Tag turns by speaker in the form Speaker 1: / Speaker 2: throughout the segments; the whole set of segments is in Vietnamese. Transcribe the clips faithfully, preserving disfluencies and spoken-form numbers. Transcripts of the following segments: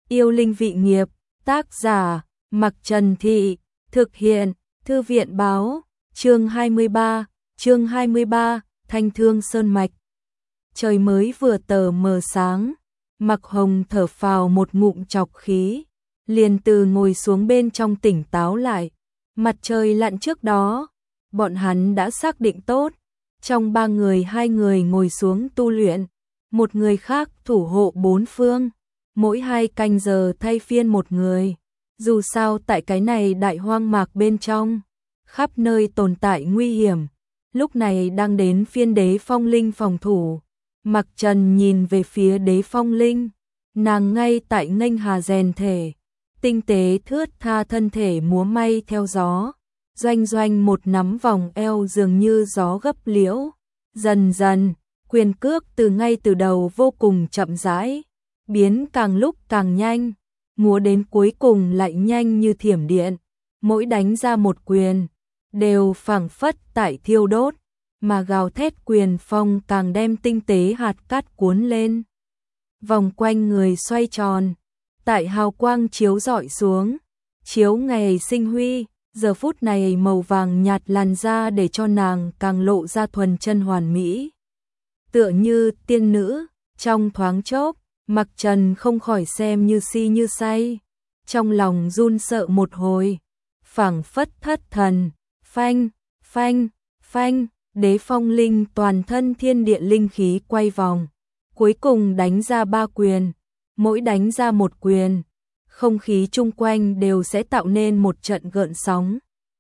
Speaker 1: Yêu linh vị nghiệp, tác giả, Mặc Trần Thị, thực hiện, Thư viện báo, chương hai mươi ba, chương hai mươi ba, Thanh Thương Sơn Mạch. Trời mới vừa tờ mờ sáng, Mặc Hồng thở phào một ngụm trọc khí, liền từ ngồi xuống bên trong tỉnh táo lại. Mặt trời lặn trước đó, bọn hắn đã xác định tốt, trong ba người hai người ngồi xuống tu luyện, một người khác thủ hộ bốn phương, mỗi hai canh giờ thay phiên một người. Dù sao tại cái này đại hoang mạc bên trong, khắp nơi tồn tại nguy hiểm, lúc này đang đến phiên Đế Phong Linh phòng thủ. Mặc Trần nhìn về phía Đế Phong Linh, nàng ngay tại nghênh hà rèn thể, tinh tế thướt tha thân thể múa may theo gió, doanh doanh một nắm vòng eo dường như gió gấp liễu, dần dần, quyền cước từ ngay từ đầu vô cùng chậm rãi, biến càng lúc càng nhanh, múa đến cuối cùng lại nhanh như thiểm điện, mỗi đánh ra một quyền, đều phảng phất tại thiêu đốt, mà gào thét quyền phong càng đem tinh tế hạt cát cuốn lên. Vòng quanh người xoay tròn, tại hào quang chiếu rọi xuống, chiếu ngày sinh huy, giờ phút này màu vàng nhạt làn da để cho nàng càng lộ ra thuần chân hoàn mỹ. Tựa như tiên nữ, trong thoáng chốc, Mặc Trần không khỏi xem như si như say, trong lòng run sợ một hồi, phảng phất thất thần, phanh, phanh, phanh, Đế Phong Linh toàn thân thiên địa linh khí quay vòng, cuối cùng đánh ra ba quyền, mỗi đánh ra một quyền, không khí chung quanh đều sẽ tạo nên một trận gợn sóng.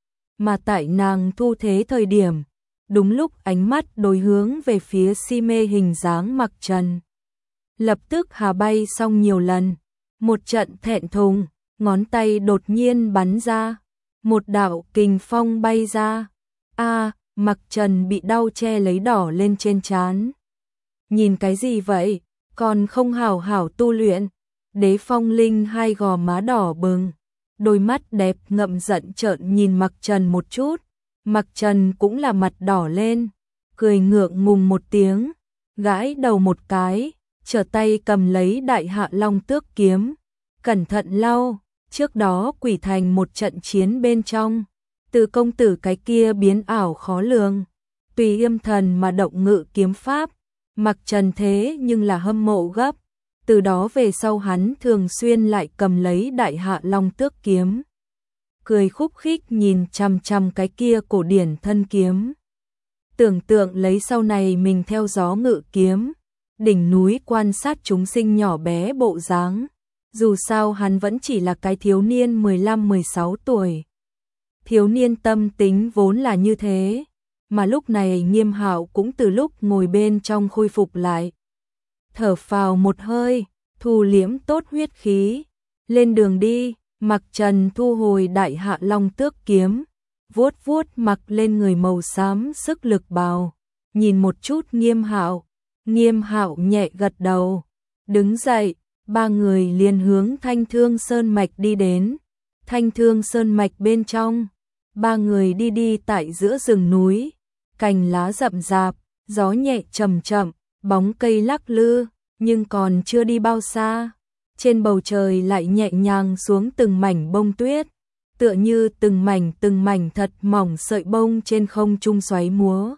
Speaker 1: Mà tại nàng thu thế thời điểm, đúng lúc ánh mắt đối hướng về phía si mê hình dáng Mặc Trần. Lập tức hà bay xong nhiều lần, một trận thẹn thùng, ngón tay đột nhiên bắn ra, một đạo kình phong bay ra. A, Mặc Trần bị đau che lấy đỏ lên trên trán. Nhìn cái gì vậy, còn không hảo hảo tu luyện. Đế Phong Linh hai gò má đỏ bừng, đôi mắt đẹp ngậm giận trợn nhìn Mặc Trần một chút. Mặc Trần cũng là mặt đỏ lên, cười ngượng ngùng một tiếng, gãi đầu một cái, trở tay cầm lấy Đại Hạ Long Tước kiếm, cẩn thận lau, trước đó quỷ thành một trận chiến bên trong, từ công tử cái kia biến ảo khó lường, tùy yêm thần mà động ngự kiếm pháp, Mặc Trần thế nhưng là hâm mộ gấp, từ đó về sau hắn thường xuyên lại cầm lấy Đại Hạ Long Tước kiếm, cười khúc khích nhìn chằm chằm cái kia cổ điển thân kiếm. Tưởng tượng lấy sau này mình theo gió ngự kiếm, đỉnh núi quan sát chúng sinh nhỏ bé bộ dáng. Dù sao hắn vẫn chỉ là cái thiếu niên mười lăm mười sáu tuổi. Thiếu niên tâm tính vốn là như thế, mà lúc này Nghiêm Hạo cũng từ lúc ngồi bên trong khôi phục lại. Thở phào một hơi, thu liễm tốt huyết khí, lên đường đi. Mặc Trần thu hồi Đại Hạ Long Tước kiếm, vuốt vuốt mặc lên người màu xám sức lực bào, nhìn một chút Nghiêm Hạo, Nghiêm Hạo nhẹ gật đầu, đứng dậy, ba người liền hướng Thanh Thương Sơn Mạch đi đến. Thanh Thương Sơn Mạch bên trong, ba người đi đi tại giữa rừng núi, cành lá rậm rạp, gió nhẹ chậm chậm, bóng cây lắc lư, nhưng còn chưa đi bao xa. Trên bầu trời lại nhẹ nhàng xuống từng mảnh bông tuyết, tựa như từng mảnh từng mảnh thật mỏng sợi bông trên không trung xoáy múa.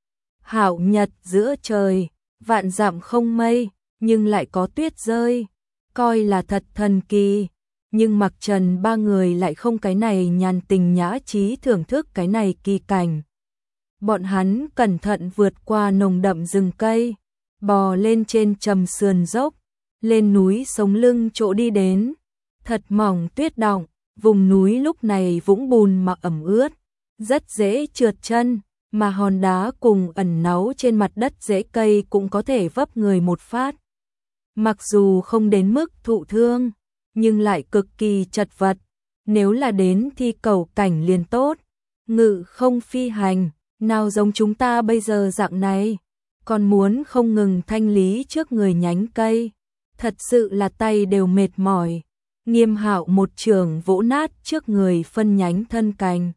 Speaker 1: Hạo nhật giữa trời, vạn dặm không mây, nhưng lại có tuyết rơi, coi là thật thần kỳ. Nhưng Mặc Trần ba người lại không cái này nhàn tình nhã trí thưởng thức cái này kỳ cảnh. Bọn hắn cẩn thận vượt qua nồng đậm rừng cây, bò lên trên trầm sườn dốc, lên núi sống lưng chỗ đi đến, thật mỏng tuyết đọng, vùng núi lúc này vũng bùn mà ẩm ướt, rất dễ trượt chân, mà hòn đá cùng ẩn náu trên mặt đất rễ cây cũng có thể vấp người một phát. Mặc dù không đến mức thụ thương, nhưng lại cực kỳ chật vật, nếu là đến thi cầu cảnh liền tốt, ngự không phi hành, nào giống chúng ta bây giờ dạng này, còn muốn không ngừng thanh lý trước người nhánh cây. Thật sự là tay đều mệt mỏi. Nghiêm Hạo một trường vỗ nát trước người phân nhánh thân cành,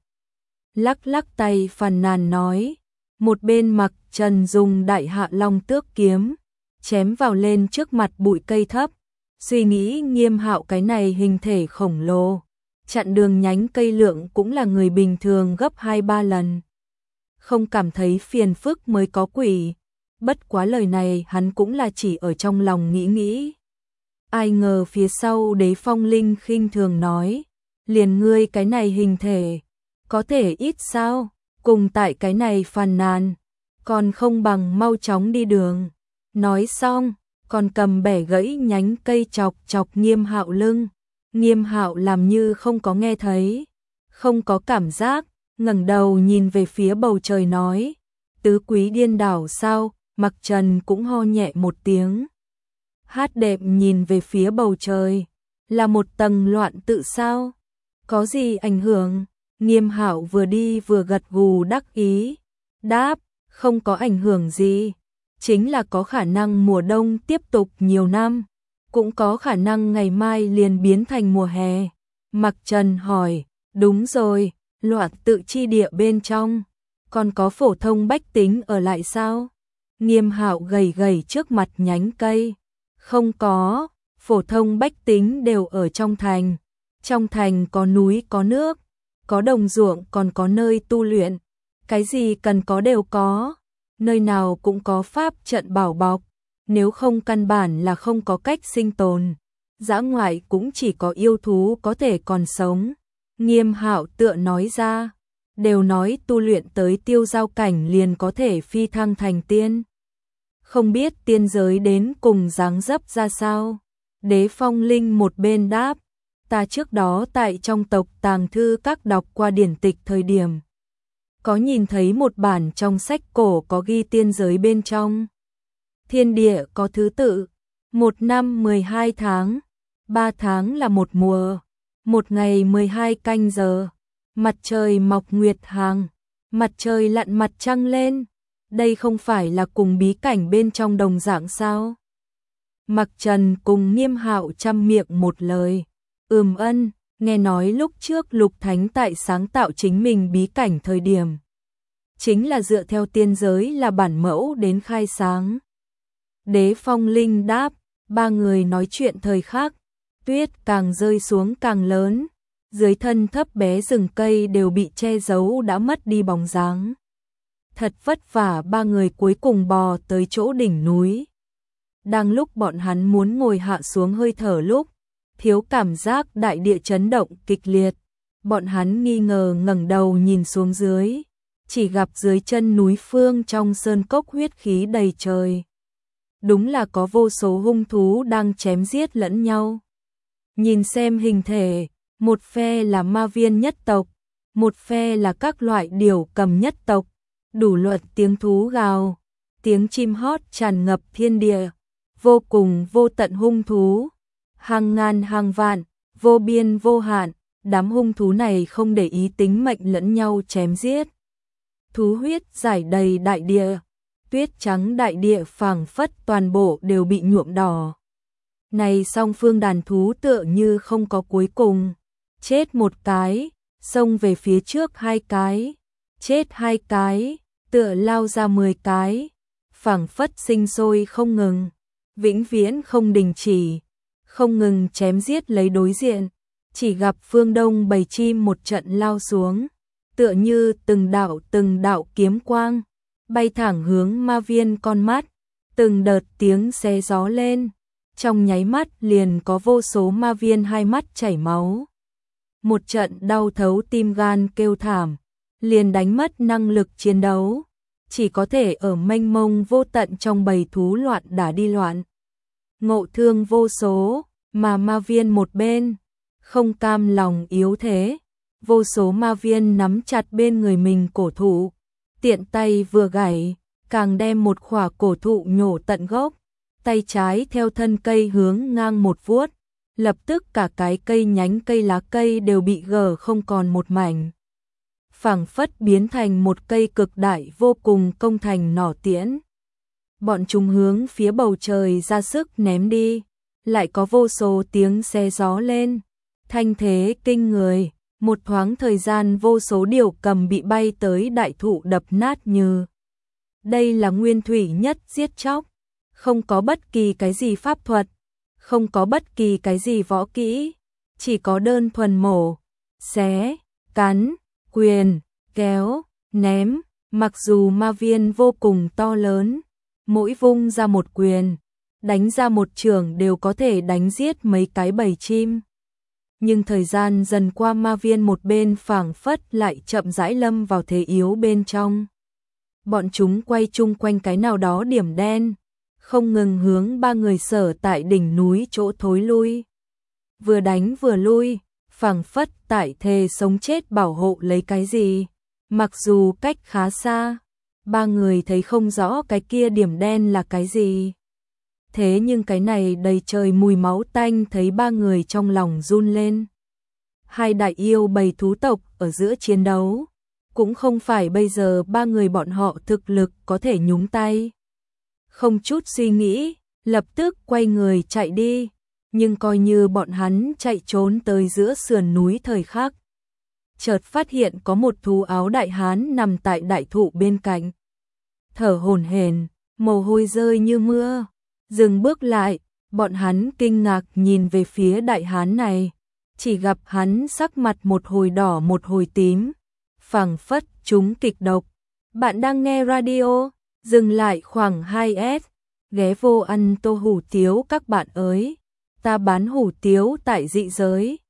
Speaker 1: lắc lắc tay phàn nàn nói. Một bên Mặc Trần dùng Đại Hạ Long Tước kiếm chém vào lên trước mặt bụi cây thấp, Suy nghĩ Nghiêm Hạo cái này hình thể khổng lồ, chặn đường nhánh cây lượng cũng là người bình thường gấp hai ba lần. Không cảm thấy phiền phức mới có quỷ, bất quá lời này hắn cũng là chỉ ở trong lòng nghĩ nghĩ. Ai ngờ phía sau Đế Phong Linh khinh thường nói, liền ngươi cái này hình thể, có thể ít sao, cùng tại cái này phàn nàn, còn không bằng mau chóng đi đường. Nói xong, còn cầm bẻ gãy nhánh cây chọc chọc Nghiêm Hạo lưng. Nghiêm Hạo làm như không có nghe thấy, không có cảm giác, ngẩng đầu nhìn về phía bầu trời nói, tứ quý điên đảo sao? Mặc Trần cũng ho nhẹ một tiếng. Hát đệm nhìn về phía bầu trời, là một tầng loạn tự sao? Có gì ảnh hưởng? Nghiêm Hạo vừa đi vừa gật gù đắc ý, đáp, không có ảnh hưởng gì, chính là có khả năng mùa đông tiếp tục nhiều năm, cũng có khả năng ngày mai liền biến thành mùa hè. Mặc Trần hỏi, đúng rồi, loạn tự chi địa bên trong, còn có phổ thông bách tính ở lại sao? Nghiêm Hạo gầy gầy trước mặt nhánh cây, không có, phổ thông bách tính đều ở trong thành, trong thành có núi có nước, có đồng ruộng còn có nơi tu luyện, cái gì cần có đều có, nơi nào cũng có pháp trận bảo bọc, nếu không căn bản là không có cách sinh tồn, dã ngoại cũng chỉ có yêu thú có thể còn sống. Nghiêm Hạo tựa nói ra, đều nói tu luyện tới tiêu giao cảnh liền có thể phi thăng thành tiên. Không biết tiên giới đến cùng dáng dấp ra sao? Đế Phong Linh một bên đáp, ta trước đó tại trong tộc tàng thư các đọc qua điển tịch thời điểm, có nhìn thấy một bản trong sách cổ có ghi tiên giới bên trong. Thiên địa có thứ tự, một năm mười hai tháng, ba tháng là một mùa, một ngày mười hai canh giờ, mặt trời mọc nguyệt hàng, mặt trời lặn mặt trăng lên, đây không phải là cùng bí cảnh bên trong đồng dạng sao? Mặc Trần cùng Nghiêm Hạo chăm miệng một lời, ừm ân, nghe nói lúc trước Lục Thánh tại sáng tạo chính mình bí cảnh thời điểm, chính là dựa theo tiên giới là bản mẫu đến khai sáng. Đế Phong Linh đáp, ba người nói chuyện thời khắc, tuyết càng rơi xuống càng lớn, dưới thân thấp bé rừng cây đều bị che giấu đã mất đi bóng dáng. Thật vất vả ba người cuối cùng bò tới chỗ đỉnh núi. Đang lúc bọn hắn muốn ngồi hạ xuống hơi thở lúc, thiếu cảm giác đại địa chấn động kịch liệt. Bọn hắn nghi ngờ ngẩng đầu nhìn xuống dưới, chỉ gặp dưới chân núi phương trong sơn cốc huyết khí đầy trời. Đúng là có vô số hung thú đang chém giết lẫn nhau. Nhìn xem hình thể, một phe là ma viên nhất tộc, một phe là các loại điểu cầm nhất tộc, đủ loại tiếng thú gào, tiếng chim hót tràn ngập thiên địa, vô cùng vô tận hung thú, hàng ngàn hàng vạn, vô biên vô hạn, đám hung thú này không để ý tính mệnh lẫn nhau chém giết. Thú huyết rải đầy đại địa, tuyết trắng đại địa phảng phất toàn bộ đều bị nhuộm đỏ. Này song phương đàn thú tựa như không có cuối cùng, chết một cái, xông về phía trước hai cái, chết hai cái, tựa lao ra mười cái, phảng phất sinh sôi không ngừng, vĩnh viễn không đình chỉ, không ngừng chém giết lấy đối diện. Chỉ gặp phương đông bầy chim một trận lao xuống, tựa như từng đạo từng đạo kiếm quang, bay thẳng hướng ma viên con mắt, từng đợt tiếng xé gió lên, trong nháy mắt liền có vô số ma viên hai mắt chảy máu. Một trận đau thấu tim gan kêu thảm, liền đánh mất năng lực chiến đấu, chỉ có thể ở mênh mông vô tận trong bầy thú loạn đả đi loạn. Ngộ thương vô số, mà ma viên một bên, không cam lòng yếu thế, vô số ma viên nắm chặt bên người mình cổ thụ, tiện tay vừa gảy, càng đem một khỏa cổ thụ nhổ tận gốc, tay trái theo thân cây hướng ngang một vuốt, lập tức cả cái cây nhánh cây lá cây đều bị gờ không còn một mảnh. Phảng phất biến thành một cây cực đại vô cùng công thành nỏ tiễn. Bọn chúng hướng phía bầu trời ra sức ném đi, lại có vô số tiếng xe gió lên, thanh thế kinh người, một thoáng thời gian vô số điều cầm bị bay tới đại thụ đập nát như. Đây là nguyên thủy nhất giết chóc, không có bất kỳ cái gì pháp thuật, không có bất kỳ cái gì võ kỹ, chỉ có đơn thuần mổ, xé, cắn, quyền, kéo, ném, mặc dù ma viên vô cùng to lớn, mỗi vung ra một quyền, đánh ra một chưởng đều có thể đánh giết mấy cái bầy chim. Nhưng thời gian dần qua ma viên một bên phảng phất lại chậm rãi lâm vào thế yếu bên trong. Bọn chúng quay chung quanh cái nào đó điểm đen, không ngừng hướng ba người sở tại đỉnh núi chỗ thối lui. Vừa đánh vừa lui, phảng phất tại thề sống chết bảo hộ lấy cái gì. Mặc dù cách khá xa, ba người thấy không rõ cái kia điểm đen là cái gì. Thế nhưng cái này đầy trời mùi máu tanh thấy ba người trong lòng run lên. Hai đại yêu bầy thú tộc ở giữa chiến đấu, cũng không phải bây giờ ba người bọn họ thực lực có thể nhúng tay. Không chút suy nghĩ, lập tức quay người chạy đi, nhưng coi như bọn hắn chạy trốn tới giữa sườn núi thời khắc. Chợt phát hiện có một thú áo đại hán nằm tại đại thụ bên cạnh. Thở hổn hển, mồ hôi rơi như mưa. Dừng bước lại, bọn hắn kinh ngạc nhìn về phía đại hán này, chỉ gặp hắn sắc mặt một hồi đỏ một hồi tím, phảng phất trúng kịch độc. Bạn đang nghe radio, dừng lại khoảng hai S, ghé vô ăn tô hủ tiếu các bạn ơi, ta bán hủ tiếu tại dị giới.